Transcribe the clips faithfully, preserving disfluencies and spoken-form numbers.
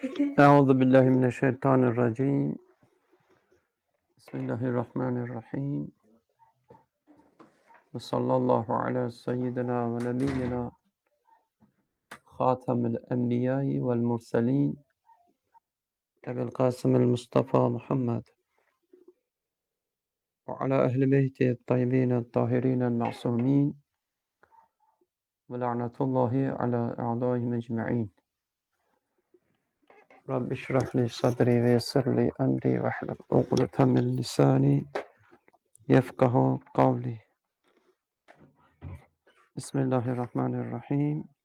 Euzu billahi mineşşeytanirracim. Bismillahirrahmanirrahim. Ve sallallahu ala seyyidina ve nebiyyina Hatemil enbiyai vel murselin Ebil Kasımil Mustafa Muhammed ve ala ehli beyti tayyibin tahirin ma'sumin ve la'natullahi ala a'daihim ecma'in. Rabbi şrah li sadri ve yessir li emri ve hlul ukdeten min lisani yefkahu kavli. Bismillahirrahmanirrahim.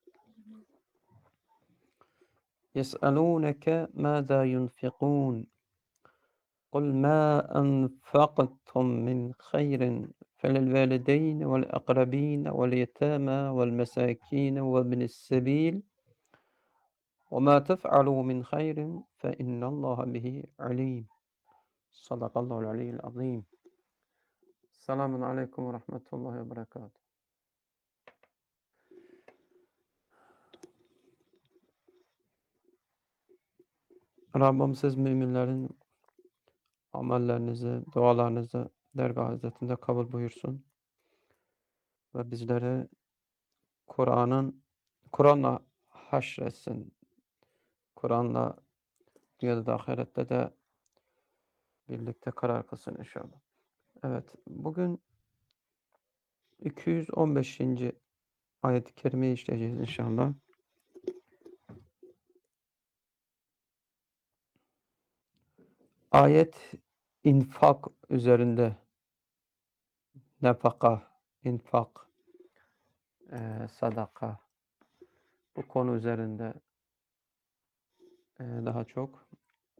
يسألونك ماذا ينفقون قل ما أنفقتم من خير فللوالدين والأقربين واليتامى والمساكين وابن السبيل وما تفعلوا من خير فإن الله به عليم صدق الله العلي العظيم. Selamun Aleyküm ve Rahmetullahi ve Berekatuhu. Rabbim siz müminlerin amellerinizi, dualarınızı dergah hizmetinde kabul buyursun ve bizleri Kur'an'ın Kur'an'la haşretsin. Kur'an'la dünyada da ahirette de birlikte karar kılsın inşallah. Evet, bugün iki yüz on beşinci ayet-i kerimeyi işleyeceğiz inşallah. Ayet infak üzerinde, nefaka, infak, e, sadaka, bu konu üzerinde e, daha çok.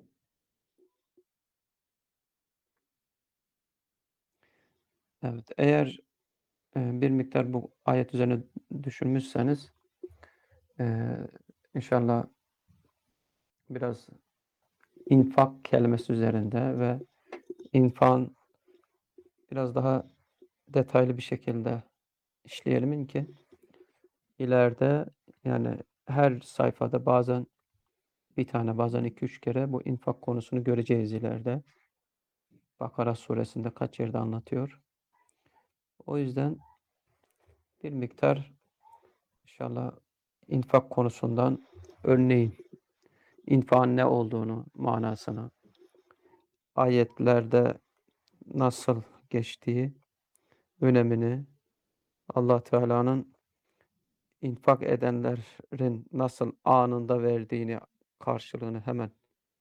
Evet, eğer e, bir miktar bu ayet üzerine düşünmüşseniz e, inşallah biraz infak kelimesi üzerinde ve infakın biraz daha detaylı bir şekilde işleyelim ki ileride, yani her sayfada bazen bir tane, bazen iki üç kere bu infak konusunu göreceğiz ileride. Bakara suresinde kaç yerde anlatıyor. O yüzden bir miktar inşallah infak konusundan örneğin infakın ne olduğunu, manasını, ayetlerde nasıl geçtiği, önemini, Allah Teala'nın infak edenlerin nasıl anında verdiğini, karşılığını hemen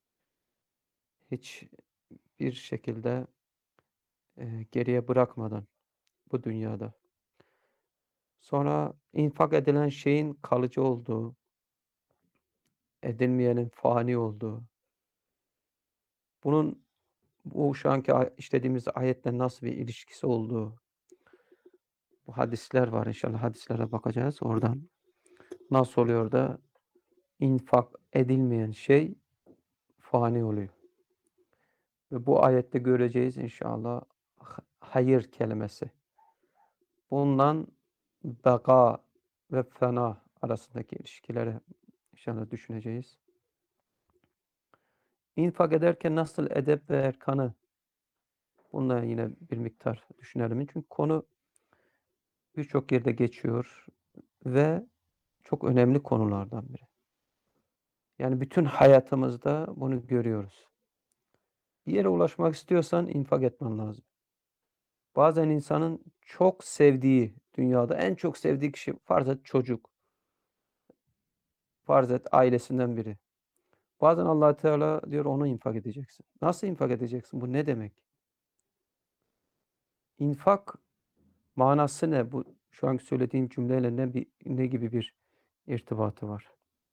hiç bir şekilde e, geriye bırakmadan bu dünyada. Sonra infak edilen şeyin kalıcı olduğu, edilmeyenin fani olduğu, bunun bu şu anki işlediğimiz ayetle nasıl bir ilişkisi olduğu, bu hadisler var, inşallah hadislere bakacağız oradan. Nasıl oluyor da infak edilmeyen şey fani oluyor. Ve bu ayette göreceğiz inşallah hayır kelimesi. Bundan beka ve fena arasındaki ilişkileri inşallah düşüneceğiz. İnfak ederken nasıl edep ve erkanı, bununla yine bir miktar düşünelim. Çünkü konu birçok yerde geçiyor ve çok önemli konulardan biri. Yani bütün hayatımızda bunu görüyoruz. Bir yere ulaşmak istiyorsan infak etmen lazım. Bazen insanın çok sevdiği, dünyada en çok sevdiği kişi, farz et çocuk, farz et ailesinden biri. Bazen Allah Teala diyor onu infak edeceksin. Nasıl infak edeceksin? Bu ne demek? İnfak manası ne? Bu şu anki söylediğim cümleyle ne bir ne gibi bir irtibatı var?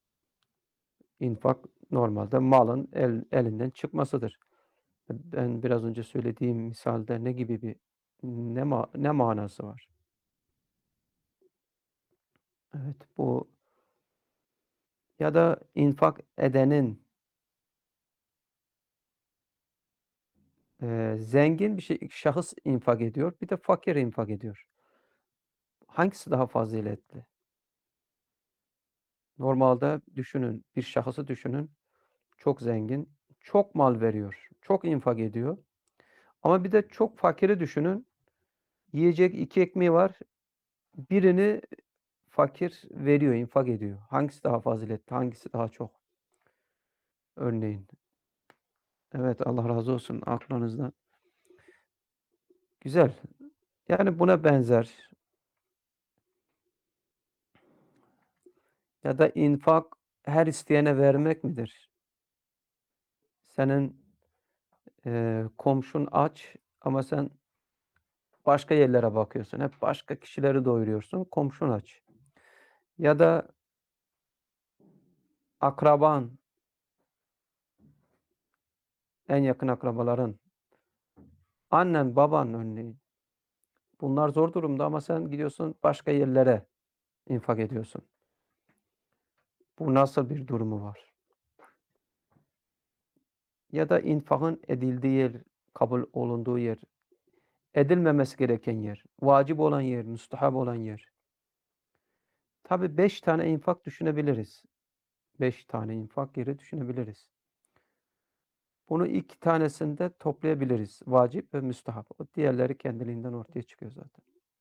İnfak normalde malın el, elinden çıkmasıdır. Ben biraz önce söylediğim misalde ne gibi bir ne ma ne manası var? Evet, bu ya da infak edenin e, zengin bir şey şahıs infak ediyor, bir de fakir infak ediyor. Hangisi daha faziletli? Normalde düşünün, bir şahısı düşünün. çok zengin, çok mal veriyor, çok infak ediyor. Ama bir de çok fakiri düşünün. Yiyecek iki ekmeği var. Birini fakir veriyor, infak ediyor. Hangisi daha faziletli, hangisi daha çok? Örneğin. Evet, Allah razı olsun aklınızdan. Güzel. Yani buna benzer ya da infak her isteyene vermek midir? Senin, eee, komşun aç ama sen başka yerlere bakıyorsun. Hep başka kişileri doyuruyorsun, komşun aç. Ya da akraban, en yakın akrabaların, annen, baban örneğin. Bunlar zor durumda ama sen gidiyorsun başka yerlere infak ediyorsun. Bu nasıl bir durumu var? Ya da infakın edildiği yer, kabul olunduğu yer, edilmemesi gereken yer, vacip olan yer, müstehap olan yer. Tabii beş tane infak düşünebiliriz. beş tane infak yeri düşünebiliriz. Bunu iki tanesinde toplayabiliriz. Vacip ve müstehap. O diğerleri kendiliğinden ortaya çıkıyor zaten.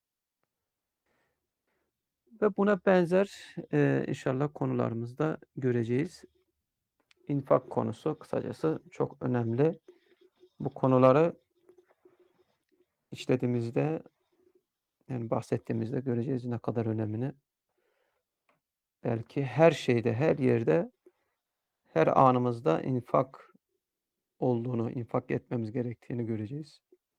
Ve buna benzer, eee, inşallah konularımızda göreceğiz. İnfak konusu kısacası çok önemli. Bu konuları işlediğimizde, yani bahsettiğimizde göreceğiz ne kadar önemini. Belki her şeyde, her yerde, her anımızda infak olduğunu, infak etmemiz gerektiğini göreceğiz.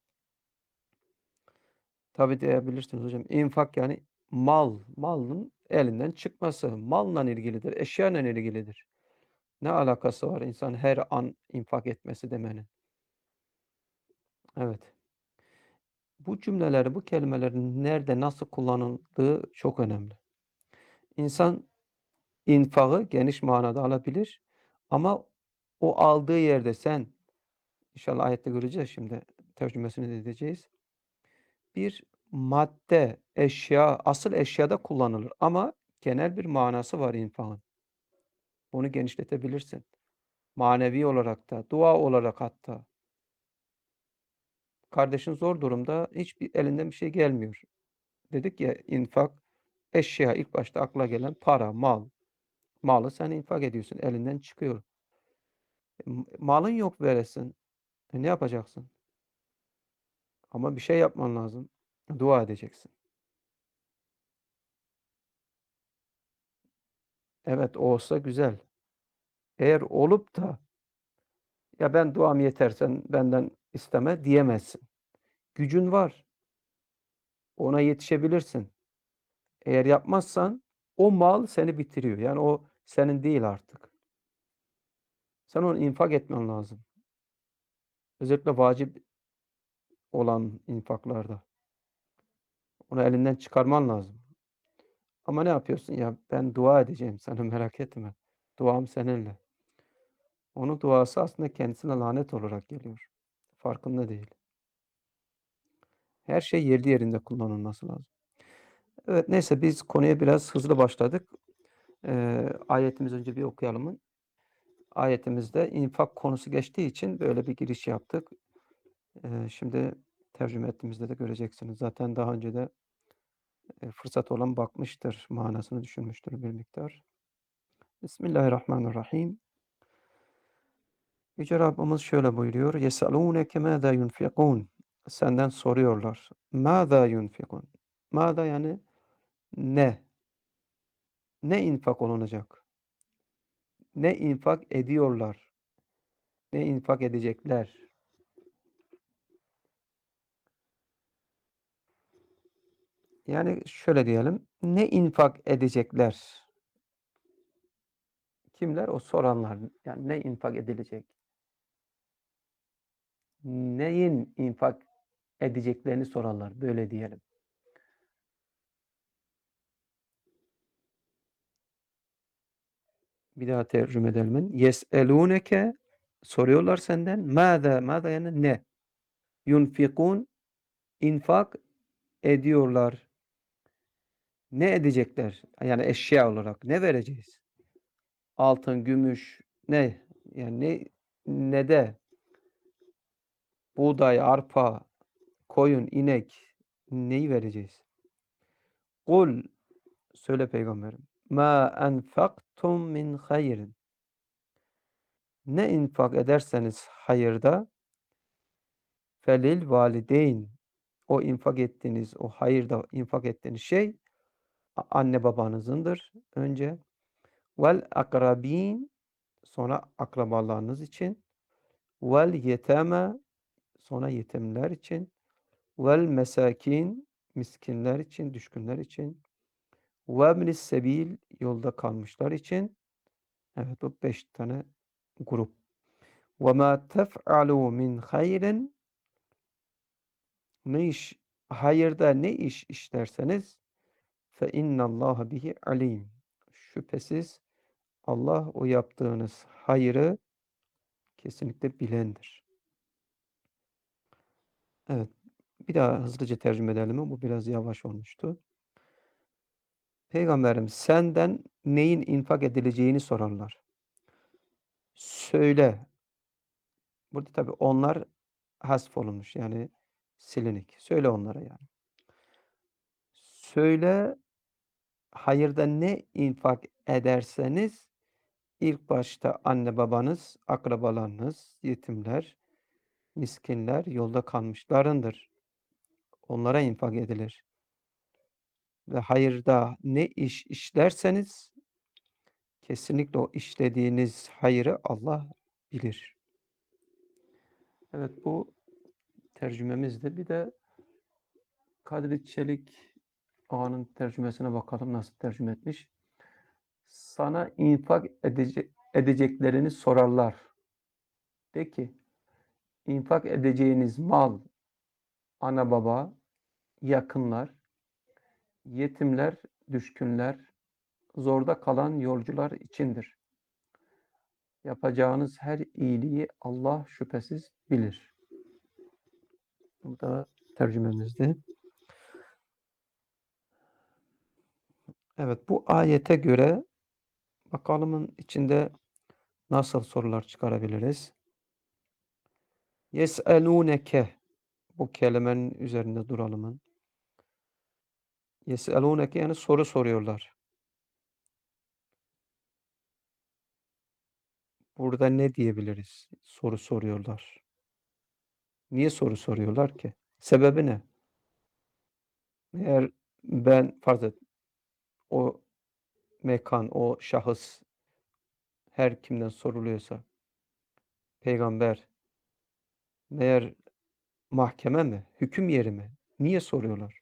Tabii diyebilirsiniz hocam, infak yani mal, malın elinden çıkması, malla ilgilidir, eşyayla ilgilidir. Ne alakası var insan her an infak etmesi demenin? Evet. Bu cümleleri, bu kelimelerin nerede, nasıl kullanıldığı çok önemli. İnsan infakı geniş manada alabilir ama o aldığı yerde sen, inşallah ayette göreceğiz şimdi, tercümesini de edeceğiz. Bir madde, eşya, asıl eşyada kullanılır ama genel bir manası var infakın. Bunu genişletebilirsin. Manevi olarak da, dua olarak hatta. Kardeşin zor durumda, hiçbir elinden bir şey gelmiyor. Dedik ya infak, eşya ilk başta akla gelen para, mal. Malı sen infak ediyorsun, elinden çıkıyor. E, m malın yok veresin. E, ne yapacaksın? Ama bir şey yapman lazım. Dua edeceksin. Evet, olsa güzel. Eğer olup da ya ben duam yeter sen benden isteme diyemezsin. Gücün var. Ona yetişebilirsin. Eğer yapmazsan o mal seni bitiriyor. Yani o senin değil artık. Sen onu infak etmen lazım. Özellikle vacip olan infaklarda. Onu elinden çıkarman lazım. Ama ne yapıyorsun? Ya ben dua edeceğim sana merak etme. Duam seninle. Onun duası aslında kendisine lanet olarak geliyor. Farkında değil. Her şey yerli yerinde kullanılması lazım. Evet, neyse biz konuya biraz hızlı başladık. Eee, ayetimizi önce bir okuyalım. Ayetimizde infak konusu geçtiği için böyle bir giriş yaptık. Eee, şimdi tercüme ettiğimizde de göreceksiniz. Zaten daha önce de eee, fırsat olan bakmıştır, manasını düşünmüştür bir miktar. Bismillahirrahmanirrahim. Yüce Rabbimiz şöyle buyuruyor. يَسْأَلُونَكَ مَاذَا يُنْفِقُونَ Senden soruyorlar. مَاذَا يُنْفِقُونَ Mâذâ yani ne? Ne infak olunacak? Ne infak ediyorlar? Ne infak edecekler? Yani şöyle diyelim. Ne infak edecekler? Kimler? O soranlar. Yani ne infak edilecek? Neyin infak edeceklerini sorarlar. Böyle diyelim. Bir daha tercüme edelim. Yes'elûneke soruyorlar senden. Mâzâ? Mâzâ yani ne? Yunfikûn infak ediyorlar. Ne edecekler? Yani eşya olarak ne vereceğiz? Altın, gümüş, ne? Yani ne ne de buğday, arpa, koyun, inek neyi vereceğiz? Kul söyle peygamberim. Ma enfaktum min hayrin. Ne infak ederseniz hayırda felil valideyn. O infak ettiğiniz, o hayırda infak ettiğiniz şey anne babanızındır önce. Vel akrabin sonra akrabalarınız için. Vel yeteme sonra yetimler için. Vel mesakin miskinler için, düşkünler için. Ve ibnis sebil yolda kalmışlar için. Evet bu beş tane grup. Ve ma tef'alu min hayrin ne iş hayırda ne iş işlerseniz fe innallaha bihi alim. Şüphesiz Allah o yaptığınız hayrı kesinlikle bilendir. Evet. Bir daha hızlıca tercüme edelim mi? Bu biraz yavaş olmuştu. Peygamberim senden neyin infak edileceğini sorarlar. Söyle. Burada tabii onlar hasfolunmuş yani silinik. Söyle onlara yani. Söyle hayırda ne infak ederseniz ilk başta anne babanız, akrabalarınız, yetimler, miskinler, yolda kalmışlarındır. Onlara infak edilir. Ve hayırda ne iş işlerseniz kesinlikle o işlediğiniz hayrı Allah bilir. Evet bu tercümemizdi. Bir de Kadri Çelik Ağa'nın tercümesine bakalım nasıl tercüme etmiş. Sana infak edece edeceklerini sorarlar. De ki infak edeceğiniz mal ana baba, yakınlar, yetimler, düşkünler, zorda kalan yolcular içindir. Yapacağınız her iyiliği Allah şüphesiz bilir. Bu da tercümemizdi. Evet bu ayete göre bakalımın içinde nasıl sorular çıkarabiliriz? Yes'elûneke bu kelimenin üzerinde duralım. Yes'elûneke yani soru soruyorlar. Burada ne diyebiliriz? Soru soruyorlar. Niye soru soruyorlar ki? Sebebi ne? Eğer ben farz et o mekan, o şahıs her kimden soruluyorsa peygamber meğer mahkeme mi? Hüküm yeri mi? Niye soruyorlar?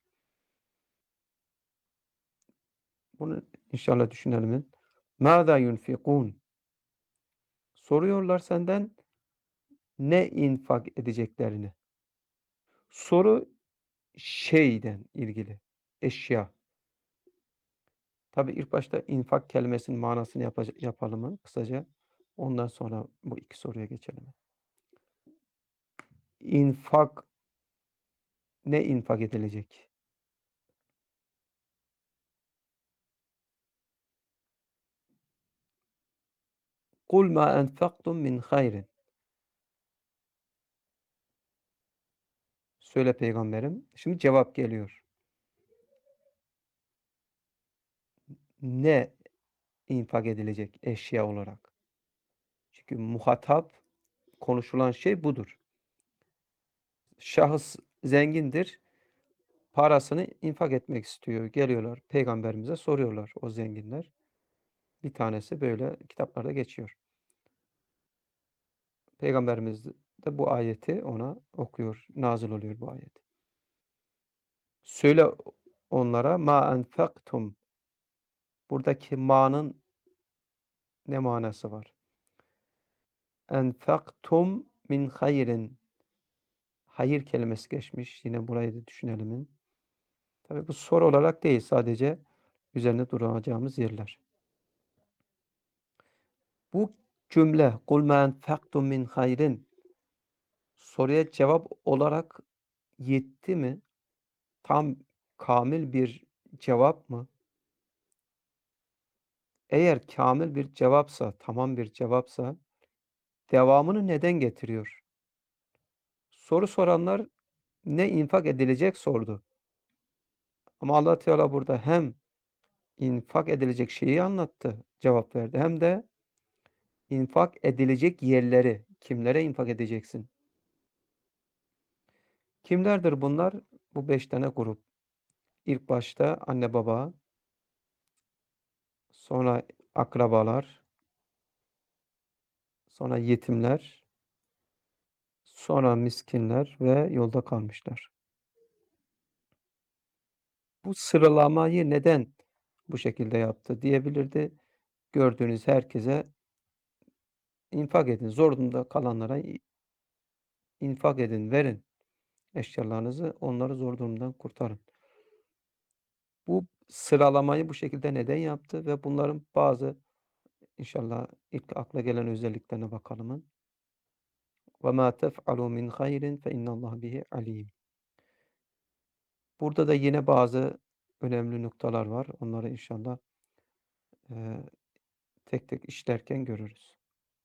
Bunu inşallah düşünelim. Mâzâ yunfikûn? Soruyorlar senden ne infak edeceklerini. Soru şeyden ilgili. Eşya. Tabii ilk başta infak kelimesinin manasını yapaca yapalım kısaca. Ondan sonra bu iki soruya geçelim. İnfak ne infak edilecek? Kul ma enfaktum min hayrin. Söyle peygamberim. Şimdi cevap geliyor. Ne infak edilecek eşya olarak? Çünkü muhatap konuşulan şey budur. Şahıs zengindir. Parasını infak etmek istiyor. Geliyorlar peygamberimize soruyorlar o zenginler. Bir tanesi böyle kitaplarda geçiyor. Peygamberimiz de bu ayeti ona okuyor. Nazil oluyor bu ayet. Söyle onlara ma enfaktum. Buradaki ma'nın ne manası var? Enfaktum min hayrin. Hayır kelimesi geçmiş. Yine burayı da düşünelim. Tabii bu soru olarak değil. Sadece üzerine duracağımız yerler. Bu cümle kul ma enfaktum min hayrin soruya cevap olarak yetti mi? Tam kamil bir cevap mı? Eğer kamil bir cevapsa, tamam bir cevapsa devamını neden getiriyor? Soru soranlar ne infak edilecek sordu. Ama Allah Teala burada hem infak edilecek şeyi anlattı, cevap verdi hem de infak edilecek yerleri, kimlere infak edeceksin? Kimlerdir bunlar? Bu beş tane grup. İlk başta anne baba, sonra akrabalar, sonra yetimler, sonra miskinler ve yolda kalmışlar. Bu sıralamayı neden bu şekilde yaptı diyebilirdi. Gördüğünüz herkese infak edin. Zor durumda kalanlara infak edin, verin eşyalarınızı, onları zor durumdan kurtarın. Bu sıralamayı bu şekilde neden yaptı ve bunların bazı inşallah ilk akla gelen özelliklerine bakalım. وَمَا تَفْعَلُوا مِنْ خَيْرٍ فَاِنَّ اللّٰهَ بِهِ عَلِيمٌ. Burada da yine bazı önemli noktalar var. Onları inşallah eee, tek tek işlerken görürüz.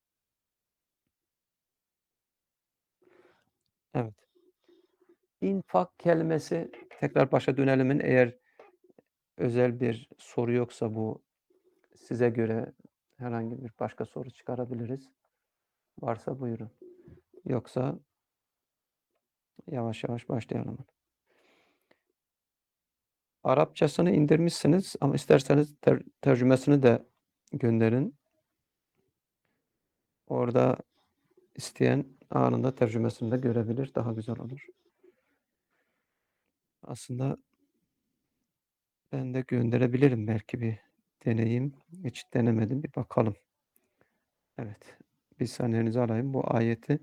Evet. İnfak kelimesi, tekrar başa dönelimin eğer özel bir soru yoksa bu size göre herhangi bir başka soru çıkarabiliriz. Varsa buyurun. Yoksa yavaş yavaş başlayalım. Arapçasını indirmişsiniz ama isterseniz ter tercümesini de gönderin. Orada isteyen anında tercümesini de görebilir. Daha güzel olur. Aslında ben de gönderebilirim. Belki bir deneyim. Hiç denemedim. Bir bakalım. Evet. Bir saniyenizi alayım. Bu ayeti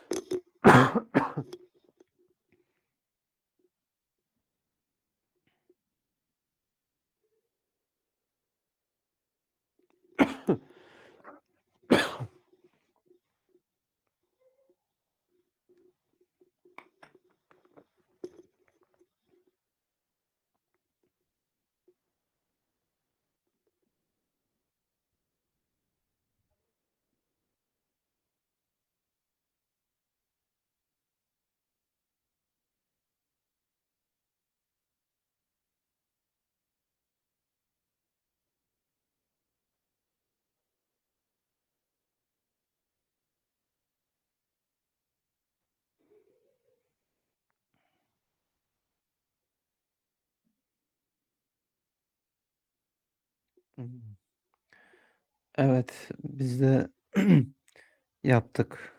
Evet, biz de yaptık.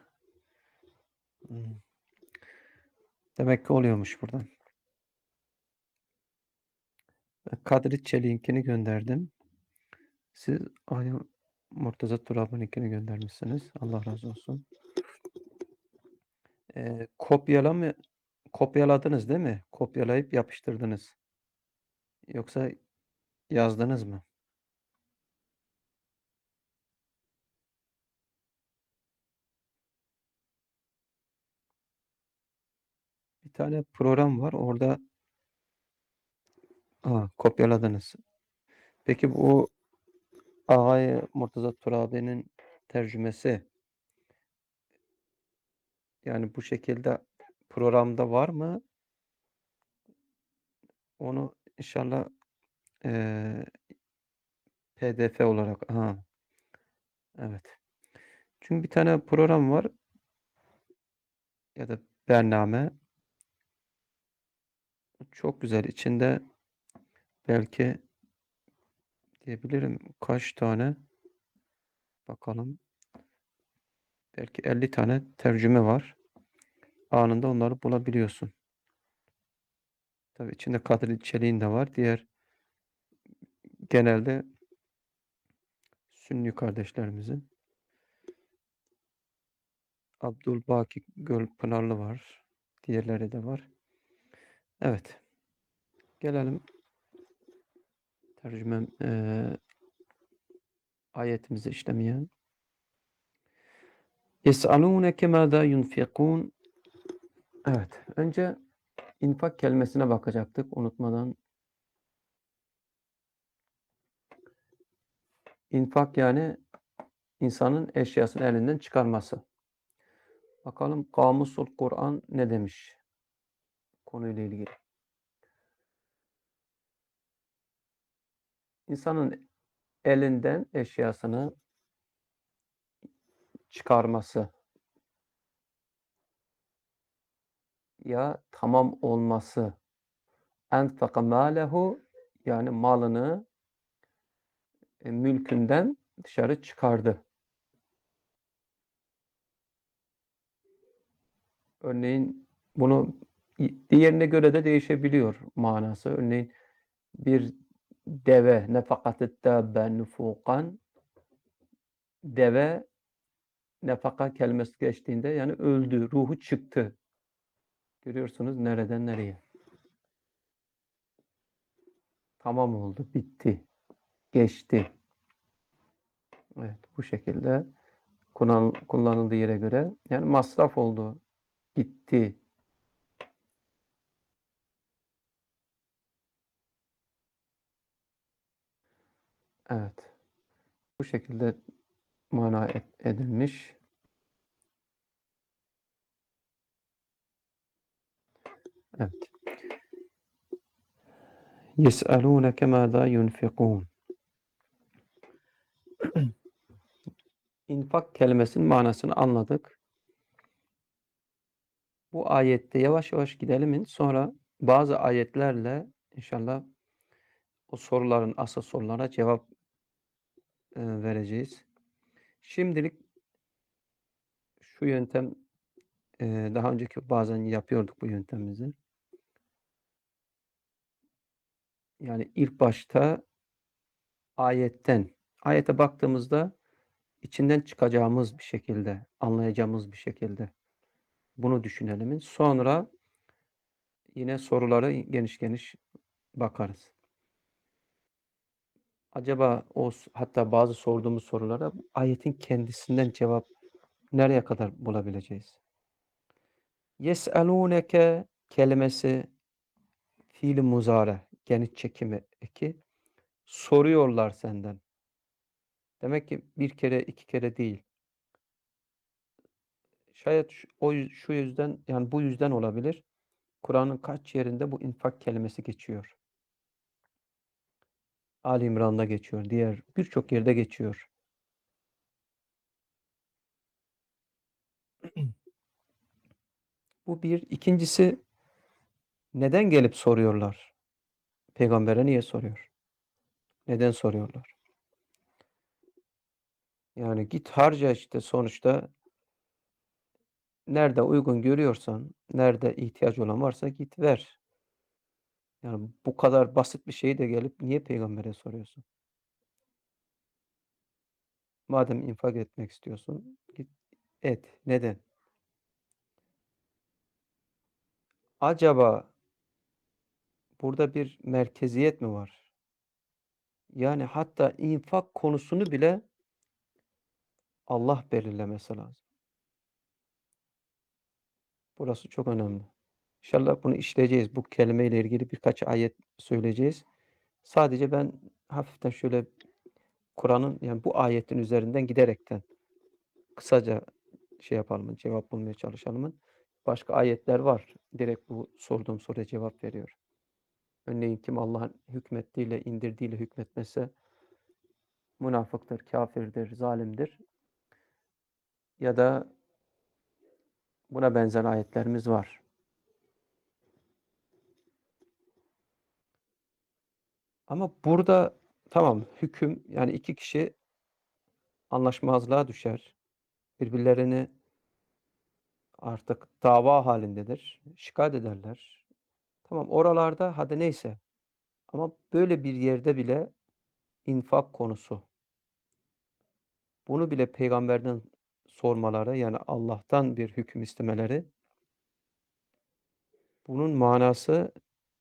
Demek ki oluyormuş buradan. Kadri Çelik'inkini gönderdim. Siz aynı Murtaza Turab'ınkini göndermişsiniz. Allah razı olsun. Eee, kopyalama kopyaladınız değil mi? Kopyalayıp yapıştırdınız. Yoksa yazdınız mı? Bir tane program var. Orada a, kopyaladınız. Peki bu Ağay Murtaza Turabi'nin tercümesi yani bu şekilde programda var mı? Onu inşallah eee P D F olarak. Ha, evet. Çünkü bir tane program var ya da bername. Çok güzel. İçinde belki diyebilirim kaç tane bakalım. Belki elli tane tercüme var. Anında onları bulabiliyorsun. Tabii içinde Kadri Çelik'in de var. Diğer genelde Sünni kardeşlerimizin. Abdülbaki Gölpınarlı var. Diğerleri de var. Evet. Gelelim tercüme eee ayetimizi işlemeye. Yes'alûneke mâzâ yunfikûn. Evet. Önce infak kelimesine bakacaktık unutmadan. İnfak yani insanın eşyasını elinden çıkarması. Bakalım Kamusul Kur'an ne demiş konuyla ilgili. İnsanın elinden eşyasını çıkarması ya tamam olması, enfaka mâlehu yani malını e, mülkünden dışarı çıkardı. Örneğin bunu diğerine göre de değişebiliyor manası. Örneğin bir deve nefakatet dabbe nufukan deve nefaka kelimesi geçtiğinde yani öldü, ruhu çıktı. Görüyorsunuz nereden nereye. Tamam oldu, bitti, geçti. Evet, bu şekilde kullan, kullanıldığı yere göre yani masraf oldu, gitti. Evet, bu şekilde mana edilmiş. Evet. Yes'alûneke mâzâ yunfikûn. İnfak kelimesinin manasını anladık. Bu ayette yavaş yavaş gidelim. Sonra bazı ayetlerle inşallah o soruların, asıl sorulara cevap e, vereceğiz. Şimdilik şu yöntem e, daha önceki bazen yapıyorduk bu yöntemimizi. Yani ilk başta ayetten, ayete baktığımızda içinden çıkacağımız bir şekilde, anlayacağımız bir şekilde bunu düşünelim. Sonra yine soruları geniş geniş bakarız. Acaba o hatta bazı sorduğumuz sorulara ayetin kendisinden cevap nereye kadar bulabileceğiz? Yes'alûneke kelimesi fiil-i muzare, geniş çekimi eki. Soruyorlar senden. Demek ki bir kere, iki kere değil. Şayet şu, o, şu yüzden, yani bu yüzden olabilir. Kur'an'ın kaç yerinde bu infak kelimesi geçiyor. Ali İmran'da geçiyor. Diğer birçok yerde geçiyor. Bu bir. İkincisi neden gelip soruyorlar? Peygamber'e niye soruyor? Neden soruyorlar? Yani git harca işte sonuçta nerede uygun görüyorsan, nerede ihtiyaç olan varsa git ver. Yani bu kadar basit bir şeyi de gelip niye peygambere soruyorsun? Madem infak etmek istiyorsun, git et. Neden? Acaba burada bir merkeziyet mi var? Yani hatta infak konusunu bile Allah belirlemesi lazım. Burası çok önemli. İnşallah bunu işleyeceğiz. Bu kelimeyle ilgili birkaç ayet söyleyeceğiz. Sadece ben hafiften şöyle Kur'an'ın yani bu ayetin üzerinden giderekten kısaca şey yapalım, cevap bulmaya çalışalım. Başka ayetler var. Direkt bu sorduğum soruya cevap veriyor. Örneğin kim Allah'ın hükmettiğiyle, indirdiğiyle hükmetmezse münafıktır, kafirdir, zalimdir. Ya da buna benzer ayetlerimiz var. Ama burada tamam hüküm yani iki kişi anlaşmazlığa düşer. Birbirlerini artık dava halindedir. Şikayet ederler. Tamam oralarda hadi neyse. Ama böyle bir yerde bile infak konusu. Bunu bile peygamberden sormaları yani Allah'tan bir hüküm istemeleri bunun manası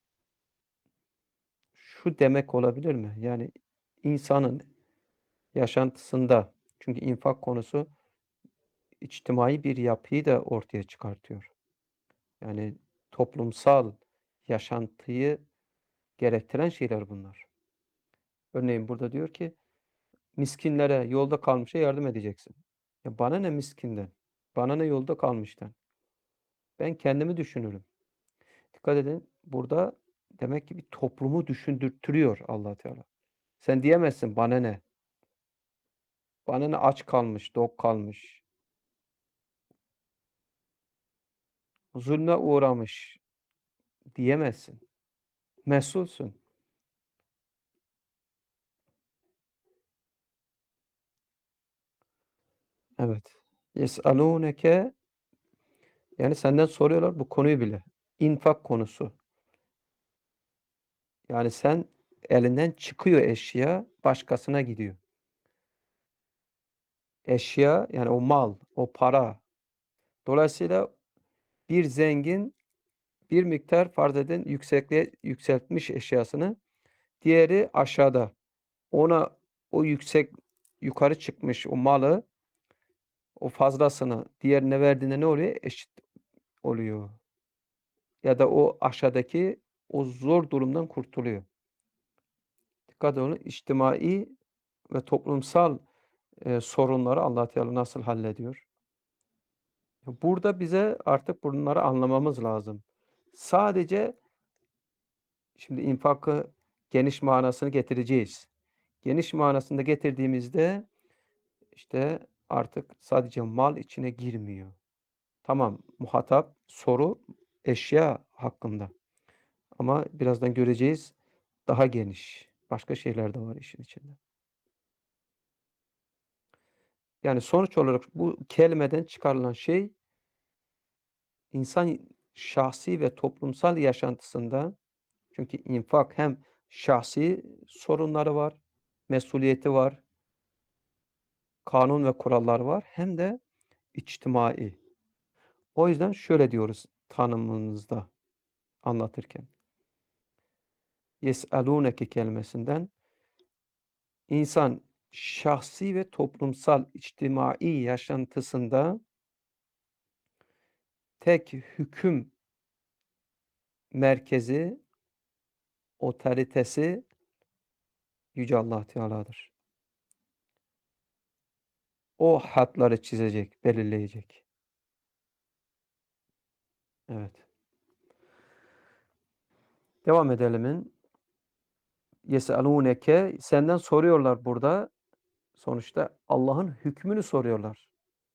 şu demek olabilir mi? Yani insanın yaşantısında çünkü infak konusu içtimai bir yapıyı da ortaya çıkartıyor. Yani toplumsal yaşantıyı gerektiren şeyler bunlar. Örneğin burada diyor ki miskinlere, yolda kalmışa yardım edeceksin. Ya bana ne miskinden? Bana ne yolda kalmıştan. Ben kendimi düşünürüm. Dikkat edin, burada demek ki bir toplumu düşündürtüyor Allah Teala. Sen diyemezsin bana ne? Bana ne aç kalmış, tok kalmış, zulme uğramış diyemezsin. Mesulsün. Evet. Yes'alûneke yani senden soruyorlar bu konuyu bile. İnfak konusu. Yani sen elinden çıkıyor eşya, başkasına gidiyor. Eşya yani o mal, o para. Dolayısıyla bir zengin bir miktar farz edin yüksekliğe yükseltmiş eşyasını. Diğeri aşağıda. Ona o yüksek yukarı çıkmış o malı, o fazlasını diğerine verdiğinde ne oluyor? Eşit oluyor. Ya da o aşağıdaki o zor durumdan kurtuluyor. Dikkat edin, içtimai ve toplumsal, eee, sorunları Allah Teala nasıl hallediyor? Burada bize artık bunları anlamamız lazım. Sadece şimdi infakı geniş manasını getireceğiz. Geniş manasında getirdiğimizde, işte, artık sadece mal içine girmiyor. Tamam, muhatap, soru eşya hakkında ama birazdan göreceğiz, daha geniş. Başka şeyler de var işin içinde. Yani sonuç olarak bu kelimeden çıkarılan şey, insan şahsi ve toplumsal yaşantısında çünkü infak hem şahsi sorunları var, mesuliyeti var, kanun ve kurallar var hem de içtimai. O yüzden şöyle diyoruz tanımımızda anlatırken. Yes'alûneke kelimesinden insan şahsi ve toplumsal, içtimai yaşantısında tek hüküm merkezi, otoritesi Yüce Allah Teala'dır. O hatları çizecek, belirleyecek. Evet. Devam edelim. Yes'alûneke senden soruyorlar burada. Sonuçta Allah'ın hükmünü soruyorlar.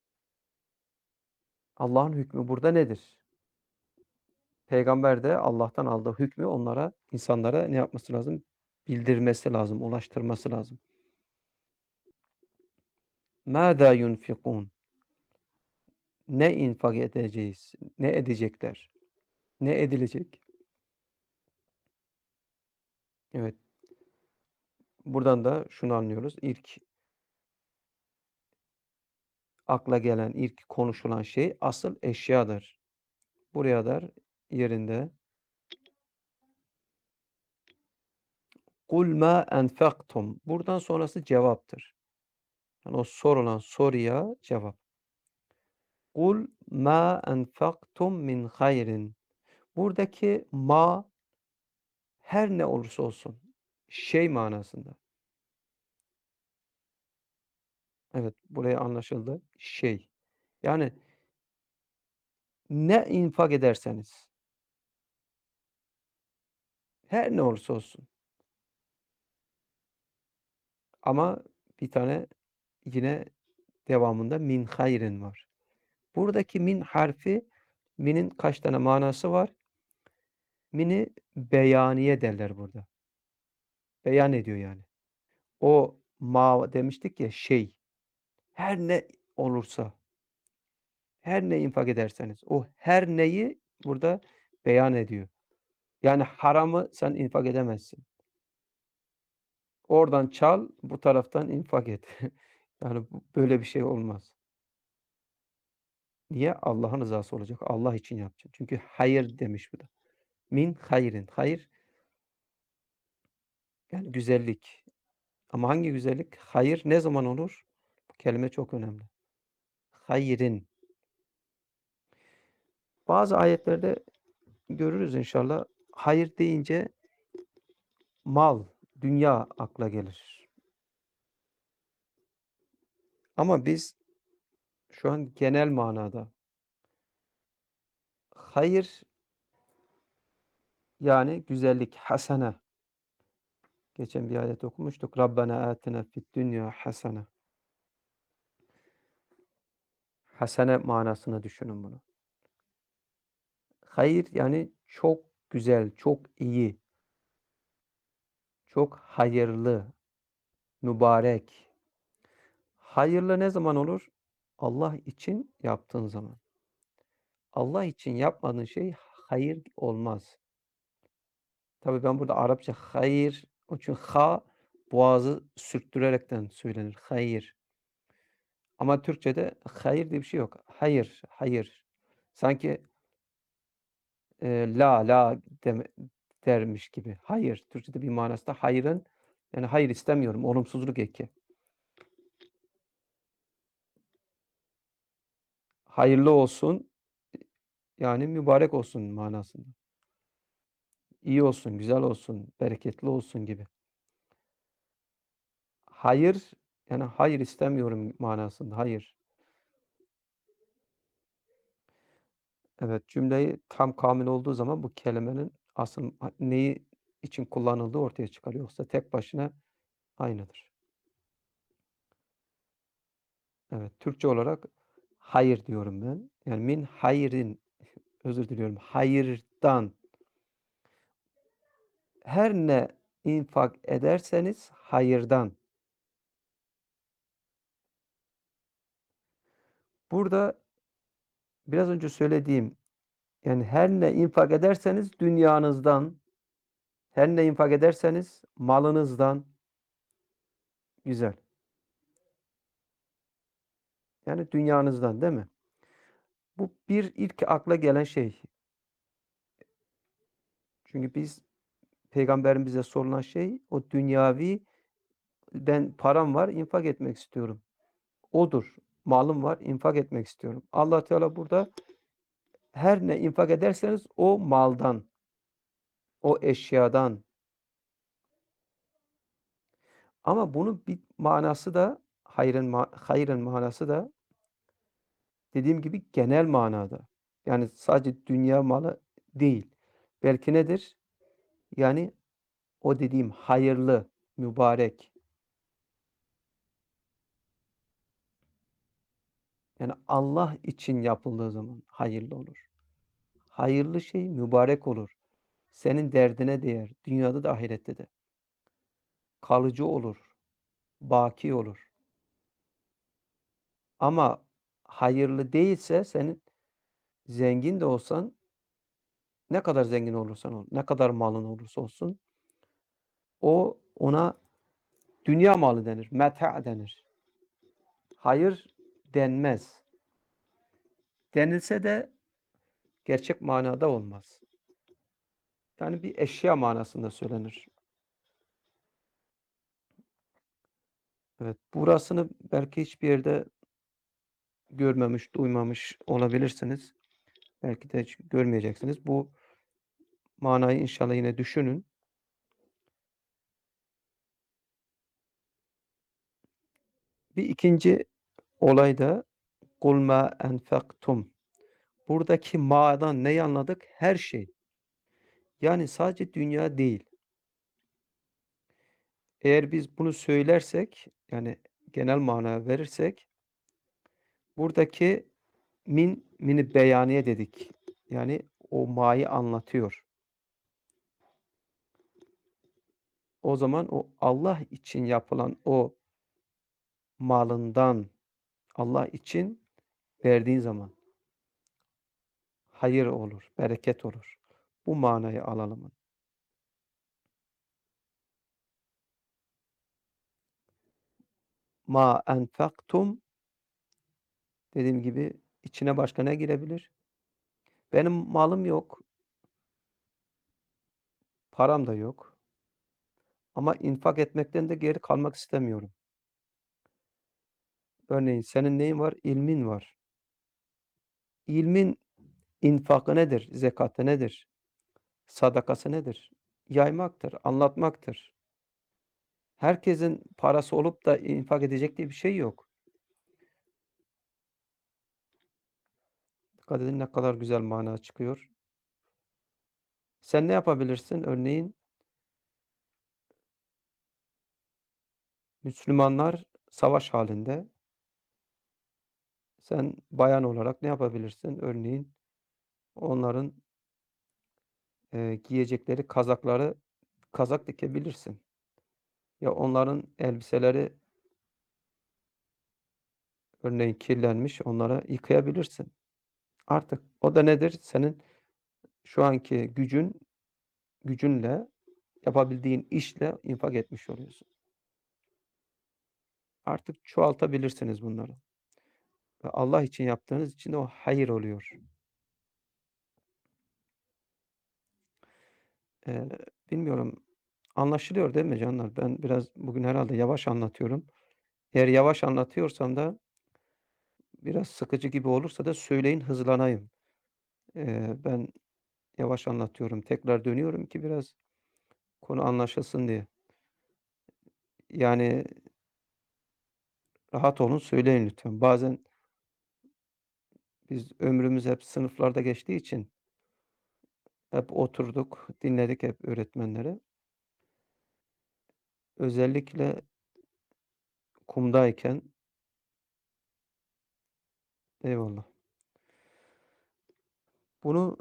Allah'ın hükmü burada nedir? Peygamber de Allah'tan aldığı hükmü onlara, insanlara ne yapması lazım? Bildirmesi lazım, ulaştırması lazım. مَاذَا يُنْفِقُونَ Ne infak edeceğiz? Ne edecekler? Ne edilecek? Evet. Buradan da şunu anlıyoruz. İlk akla gelen, ilk konuşulan şey asıl eşyadır. Buraya kadar yerinde. قُلْ مَا أَنْفَقْتُمْ Buradan sonrası cevaptır. Yani o sorulan soruya cevap. قُلْ مَا أَنْفَقْتُمْ مِنْ خَيْرٍ Buradaki ma her ne olursa olsun şey manasında. Evet, buraya anlaşıldı. Şey. Yani ne infak ederseniz, her ne olursa olsun ama bir tane yine devamında min hayrin var. Buradaki min harfi, minin kaç tane manası var? Mini beyaniye derler burada. Beyan ediyor yani. O ma demiştik ya şey, her ne olursa, her ne infak ederseniz, o her neyi burada beyan ediyor. Yani haramı sen infak edemezsin. Oradan çal, bu taraftan infak et. Yani bu böyle bir şey olmaz. Niye? Allah'ın rızası olacak. Allah için yapacaksın. Çünkü hayır demiş bu da. Min hayrin. Hayır yani güzellik. Ama hangi güzellik? Hayır ne zaman olur? Bu kelime çok önemli. Hayrin. Bazı ayetlerde görürüz inşallah. Hayır deyince mal, dünya akla gelir. Ama biz Şu an genel manada. Hayır, yani güzellik, hasene. Geçen bir ayet okumuştuk. Rabbena atina fid dünya hasene. Hasene manasını düşünün bunu. Hayır, yani çok güzel, çok iyi, çok hayırlı, mübarek. Hayırlı ne zaman olur? Allah için yaptığın zaman. Allah için yapmadığın şey hayır olmaz. Tabii ben burada Arapça hayır, o için ha boğazı sürttürerekten söylenir. Hayır. Ama Türkçe'de hayır diye bir şey yok. Hayır, hayır. Sanki eee, la la deme, dermiş gibi. Hayır. Türkçe'de bir manası da hayırın, yani hayır istemiyorum. Olumsuzluk eki. Hayırlı olsun, yani mübarek olsun manasında. İyi olsun, güzel olsun, bereketli olsun gibi. Hayır, yani hayır istemiyorum manasında. Hayır. Evet, cümleyi tam kamil olduğu zaman bu kelimenin asıl a neyi için kullanıldığı ortaya çıkar. Yoksa tek başına aynıdır. Evet, Türkçe olarak hayır diyorum ben. Yani min hayrin, özür diliyorum, hayırdan her ne infak ederseniz hayırdan. Burada biraz önce söylediğim, yani her ne infak ederseniz dünyanızdan, her ne infak ederseniz malınızdan. Güzel. Yani dünyanızdan, değil mi? Bu bir ilk akla gelen şey. Çünkü biz Peygamberimize sorulan şey o dünyavi, ben param var, infak etmek istiyorum. Odur. Malım var, infak etmek istiyorum. Allah Teala burada her ne infak ederseniz o maldan, o eşyadan. Ama bunun bir manası da hayrın ma hayrın manası da dediğim gibi genel manada. Yani sadece dünya malı değil. Belki nedir? Yani o dediğim hayırlı, mübarek. Yani Allah için yapıldığı zaman hayırlı olur. Hayırlı şey mübarek olur. Senin derdine değer. Dünyada da ahirette de. Kalıcı olur. Baki olur. Ama hayırlı değilse senin zengin de olsan, ne kadar zengin olursan ol, ne kadar malın olursa olsun, o ona dünya malı denir. Meta denir. Hayır denmez. Denilse de gerçek manada olmaz. Yani bir eşya manasında söylenir. Evet, burasını belki hiçbir yerde görmemiş, duymamış olabilirsiniz. Belki de hiç görmeyeceksiniz. Bu manayı inşallah yine düşünün. Bir ikinci olay da "Kul ma enfaktum." Buradaki ma'dan neyi anladık? Her şey. Yani sadece dünya değil. Eğer biz bunu söylersek, yani genel mana verirsek, buradaki min, mini beyaniye dedik. Yani o ma'yı anlatıyor. O zaman o Allah için yapılan o malından Allah için verdiğin zaman hayır olur, bereket olur. Bu manayı alalım. Ma enfaktum, dediğim gibi içine başka ne girebilir? Benim malım yok, param da yok ama infak etmekten de geri kalmak istemiyorum. Örneğin senin neyin var? İlmin var. İlmin infakı nedir? Zekatı nedir? Sadakası nedir? Yaymaktır, anlatmaktır. Herkesin parası olup da infak edecek diye bir şey yok. Dikkat edin ne kadar güzel mana çıkıyor. Sen ne yapabilirsin? Örneğin Müslümanlar savaş hâlinde. Sen bayan olarak ne yapabilirsin? Örneğin onların eee, giyecekleri kazakları kazak dikebilirsin. Ya onların elbiseleri örneğin kirlenmiş, onları yıkayabilirsin. Artık o da nedir? Senin şu anki gücün gücünle, yapabildiğin işle infak etmiş oluyorsun. Artık çoğaltabilirsiniz bunları ve Allah için yaptığınız için de o hayır oluyor. Eee, bilmiyorum, anlaşılıyor değil mi canlar? Ben biraz bugün herhâlde yavaş anlatıyorum. Eğer yavaş anlatıyorsam da biraz sıkıcı gibi olursa da söyleyin, hızlanayım. Eee, ben yavaş anlatıyorum. Tekrar dönüyorum ki biraz konu anlaşılsın diye. Yani rahat olun, söyleyin lütfen. Bazen biz ömrümüz hep sınıflarda geçtiği için hep oturduk, dinledik hep öğretmenleri. Özellikle kumdayken eyvallah. Bunu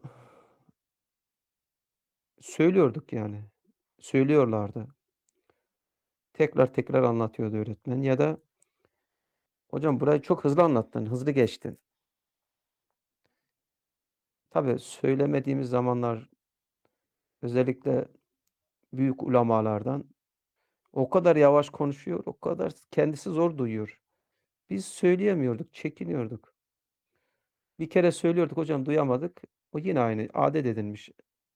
söylüyorduk yani. Söylüyorlardı. Tekrar tekrar anlatıyordu öğretmen ya da "Hocam burayı çok hızlı anlattın, hızlı geçtin." Tabii söylemediğimiz zamanlar özellikle büyük ulemalardan o kadar yavaş konuşuyor, o kadar kendisi zor duyuyor. Biz söyleyemiyorduk, çekiniyorduk. Bir kere söylüyorduk, "Hocam duyamadık." O yine aynı, adet edinmiş.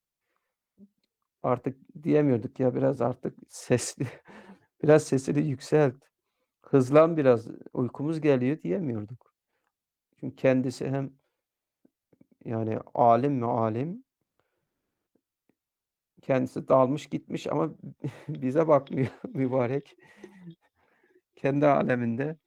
Artık diyemiyorduk ya biraz artık sesli biraz sesini yükselt, hızlan biraz, uykumuz geliyor diyemiyorduk. Çünkü kendisi hem yani alim mi alim, kendisi dalmış gitmiş ama bize bakmıyor mübarek. Kendi aleminde,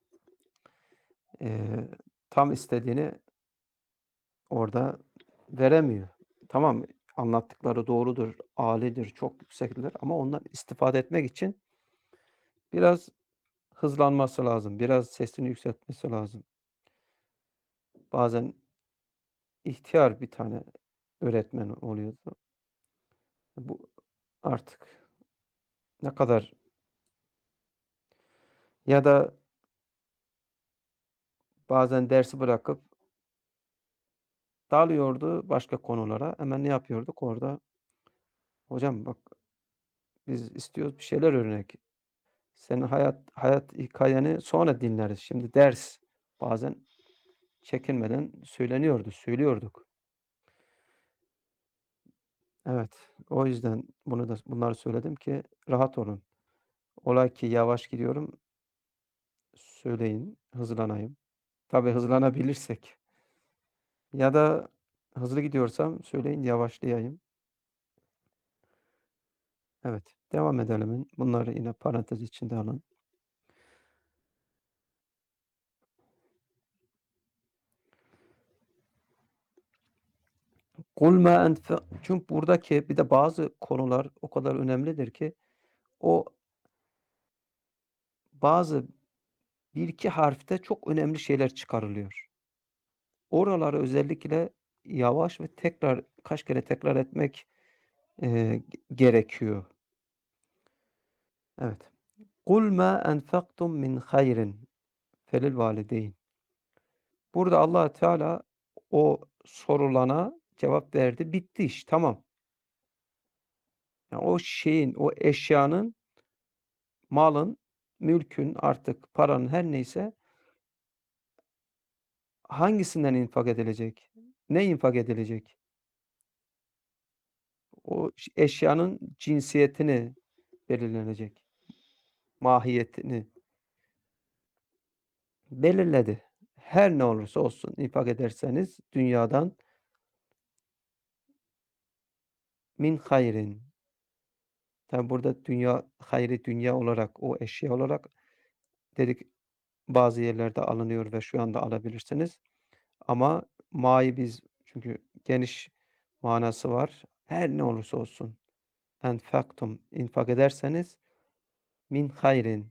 eee, tam istediğini orada veremiyor. Tamam, anlattıkları doğrudur, âlidir, çok yüksektir ama ondan istifade etmek için biraz hızlanması lazım, biraz sesini yükseltmesi lazım. Bazen ihtiyar bir tane öğretmen oluyordu. Bu artık ne kadar ya da bazen dersi bırakıp dalıyordu başka konulara. Hemen ne yapıyorduk orada? "Hocam bak biz istiyoruz bir şeyler öğrenek. Senin hayat hayat hikâyeni sonra dinleriz. Şimdi ders." Bazen çekinmeden söyleniyordu, söylüyorduk. Evet, o yüzden bunu da bunları söyledim ki rahat olun. Ola ki yavaş gidiyorum, söyleyin, hızlanayım. Tabii hızlanabilirsek ya da hızlı gidiyorsam söyleyin, yavaşlayayım. Evet, devam edelim. Bunları yine parantez içinde alın. Kul ma enfe çünkü buradaki bir de bazı konular o kadar önemlidir ki o bazı bir iki harfte çok önemli şeyler çıkarılıyor. Oraları özellikle yavaş ve tekrar kaç kere tekrar etmek, eee, ge gerekiyor. Evet. "Kul ma enfaktum min hayrin felilvalideyn." Burada Allah Teala o sorulana cevap verdi. Bitti iş, tamam. Ya, o şeyin, o eşyanın, malın, mülkün, artık paranın her neyse hangisinden infak edilecek? Ne infak edilecek? O ş eşyanın cinsiyetini belirlenecek, mahiyetini belirledi. Her ne olursa olsun infak ederseniz dünyadan min hayrin. Tabi burada dünya, hayri dünya olarak, o eşya olarak dedik bazı yerlerde alınıyor ve şu anda alabilirsiniz ama ma'yı biz çünkü geniş manası var. Her ne olursa olsun enfaktum infak ederseniz min hayrin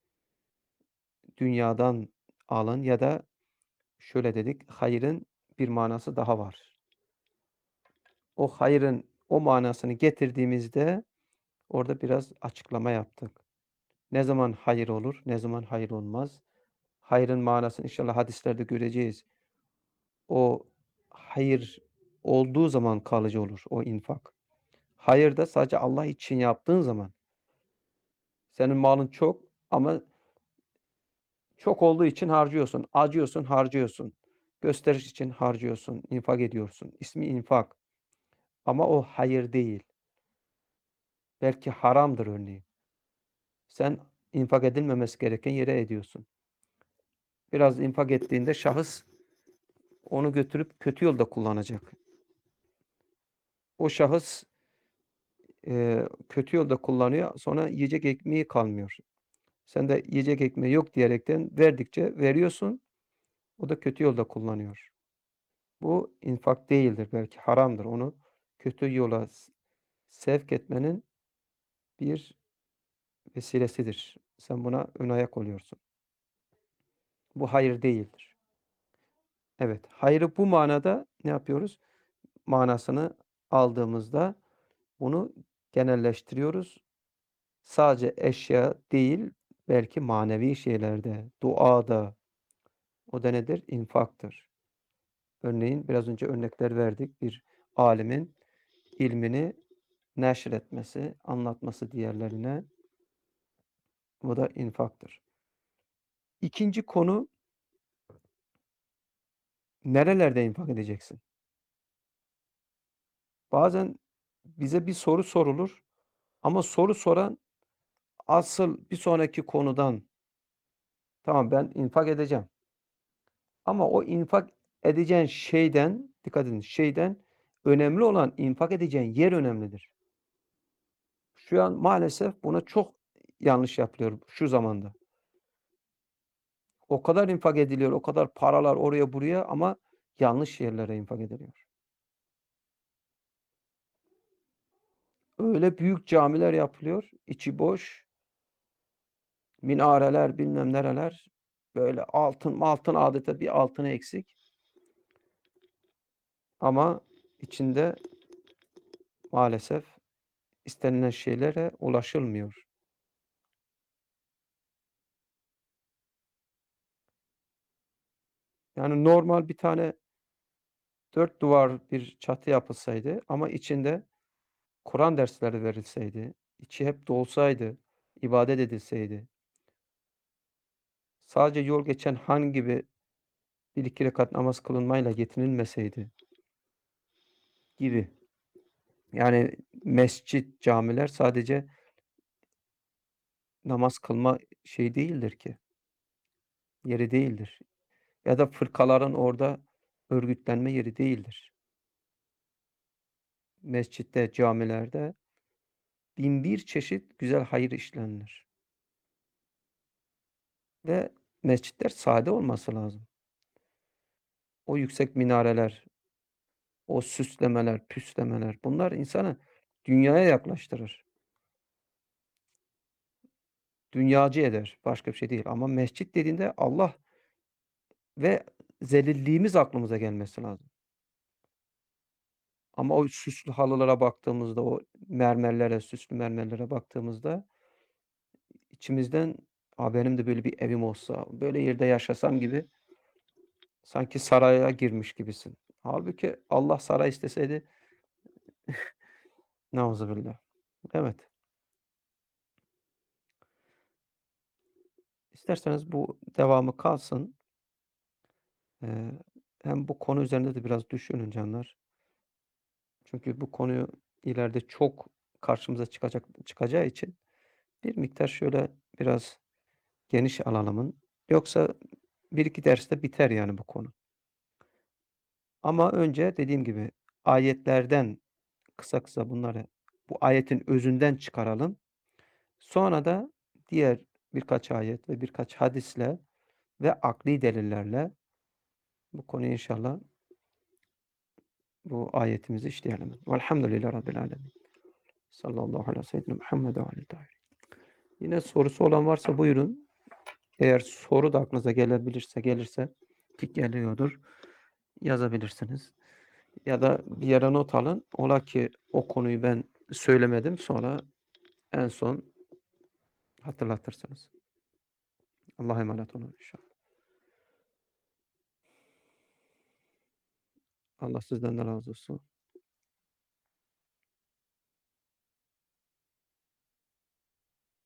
dünyadan alın ya da şöyle dedik, hayrın bir manası daha var. O hayrın o manasını getirdiğimizde orada biraz açıklama yaptık. Ne zaman hayır olur, ne zaman hayır olmaz? Hayrın manasını inşallah hadislerde göreceğiz. O hayır olduğu zaman kalıcı olur o infak. Hayır da sadece Allah için yaptığın zaman. Senin malın çok ama çok olduğu için harcıyorsun. Acıyorsun, harcıyorsun. Gösteriş için harcıyorsun, infak ediyorsun. İsmi infak ama o hayır değil. Belki haramdır örneğin. Sen infak edilmemesi gereken yere ediyorsun. Biraz infak ettiğinde şahıs onu götürüp kötü yolda kullanacak. O şahıs eee, kötü yolda kullanıyor, sonra yiyecek ekmeği kalmıyor. Sen de yiyecek ekmeği yok diyerekten verdikçe veriyorsun, o da kötü yolda kullanıyor. Bu infak değildir, belki haramdır. Onu kötü yola s sevk etmenin bir vesilesidir. Sen buna ön ayak oluyorsun. Bu hayır değildir. Evet, hayrı bu manada ne yapıyoruz? Manasını aldığımızda bunu genelleştiriyoruz. Sadece eşya değil, belki manevi şeylerde, duada, o da nedir? İnfaktır. Örneğin biraz önce örnekler verdik. Bir alimin ilmini neşretmesi, anlatması diğerlerine, bu da infaktır. İkinci konu, nerelerde infak edeceksin? Bazen bize bir soru sorulur ama soru soran asıl bir sonraki konudan, tamam ben infak edeceğim ama o infak edeceğin şeyden, dikkat edin, şeyden önemli olan infak edeceğin yer önemlidir. Şu an maalesef buna çok yanlış yapılıyor şu zamanda. O kadar infak ediliyor, o kadar paralar oraya buraya ama yanlış yerlere infak ediliyor. Öyle büyük camiler yapılıyor, içi boş, minareler, bilmem nereler, böyle altın altın adeta bir altını eksik ama içinde maalesef istenilen şeylere ulaşılmıyor. Yani normal bir tane dört duvar bir çatı yapılsaydı ama içinde Kur'an dersleri verilseydi, içi hep dolsaydı, ibadet edilseydi, sadece yol geçen han gibi bir iki rekat namaz kılınmayla yetinilmeseydi gibi. Yani mescit, camiler sadece namaz kılma şey değildir ki, yeri değildir. Ya da fırkaların orada örgütlenme yeri değildir. Mescitte, camilerde bin bir çeşit güzel hayır işlenir ve mescitler sade olması lazım. O yüksek minareler, o süslemeler, püslemeler bunlar insanı dünyaya yaklaştırır. Dünyacı eder, başka bir şey değil ama mescit dediğinde Allah ve zelilliğimiz aklımıza gelmesi lazım. Ama o süslü halılara baktığımızda, o mermerlere, süslü mermerlere baktığımızda içimizden, "A, benim de böyle bir evim olsa, böyle yerde yaşasam." gibi sanki saraya girmiş gibisin. Hâlbuki Allah saray isteseydi Nauzubillah. Evet. İsterseniz bu devamı kalsın. Eee, hem bu konu üzerinde de biraz düşünün canlar. Çünkü bu konuyu ileride çok karşımıza çıkacak çıkacağı için bir miktar şöyle biraz geniş alalımın. Yoksa bir iki derste biter yani bu konu. Ama önce dediğim gibi ayetlerden kısa kısa bunları bu ayetin özünden çıkaralım. Sonra da diğer birkaç ayet ve birkaç hadisle ve akli delillerle bu konuyu inşallah bu ayetimizi işleyelim. Velhamdülillahi Rabbil alemin. Sallallahu ala seyyidina Muhammed ve aleyhi tahirin. Yine sorusu olan varsa buyurun. Eğer soru da aklınıza gelebilirse, gelirse ki geliyordur, yazabilirsiniz. Ya da bir yere not alın. Ola ki o konuyu ben söylemedim, sonra en son hatırlatırsınız. Allah'a emanet olun inşallah. Allah sizden de razı olsun.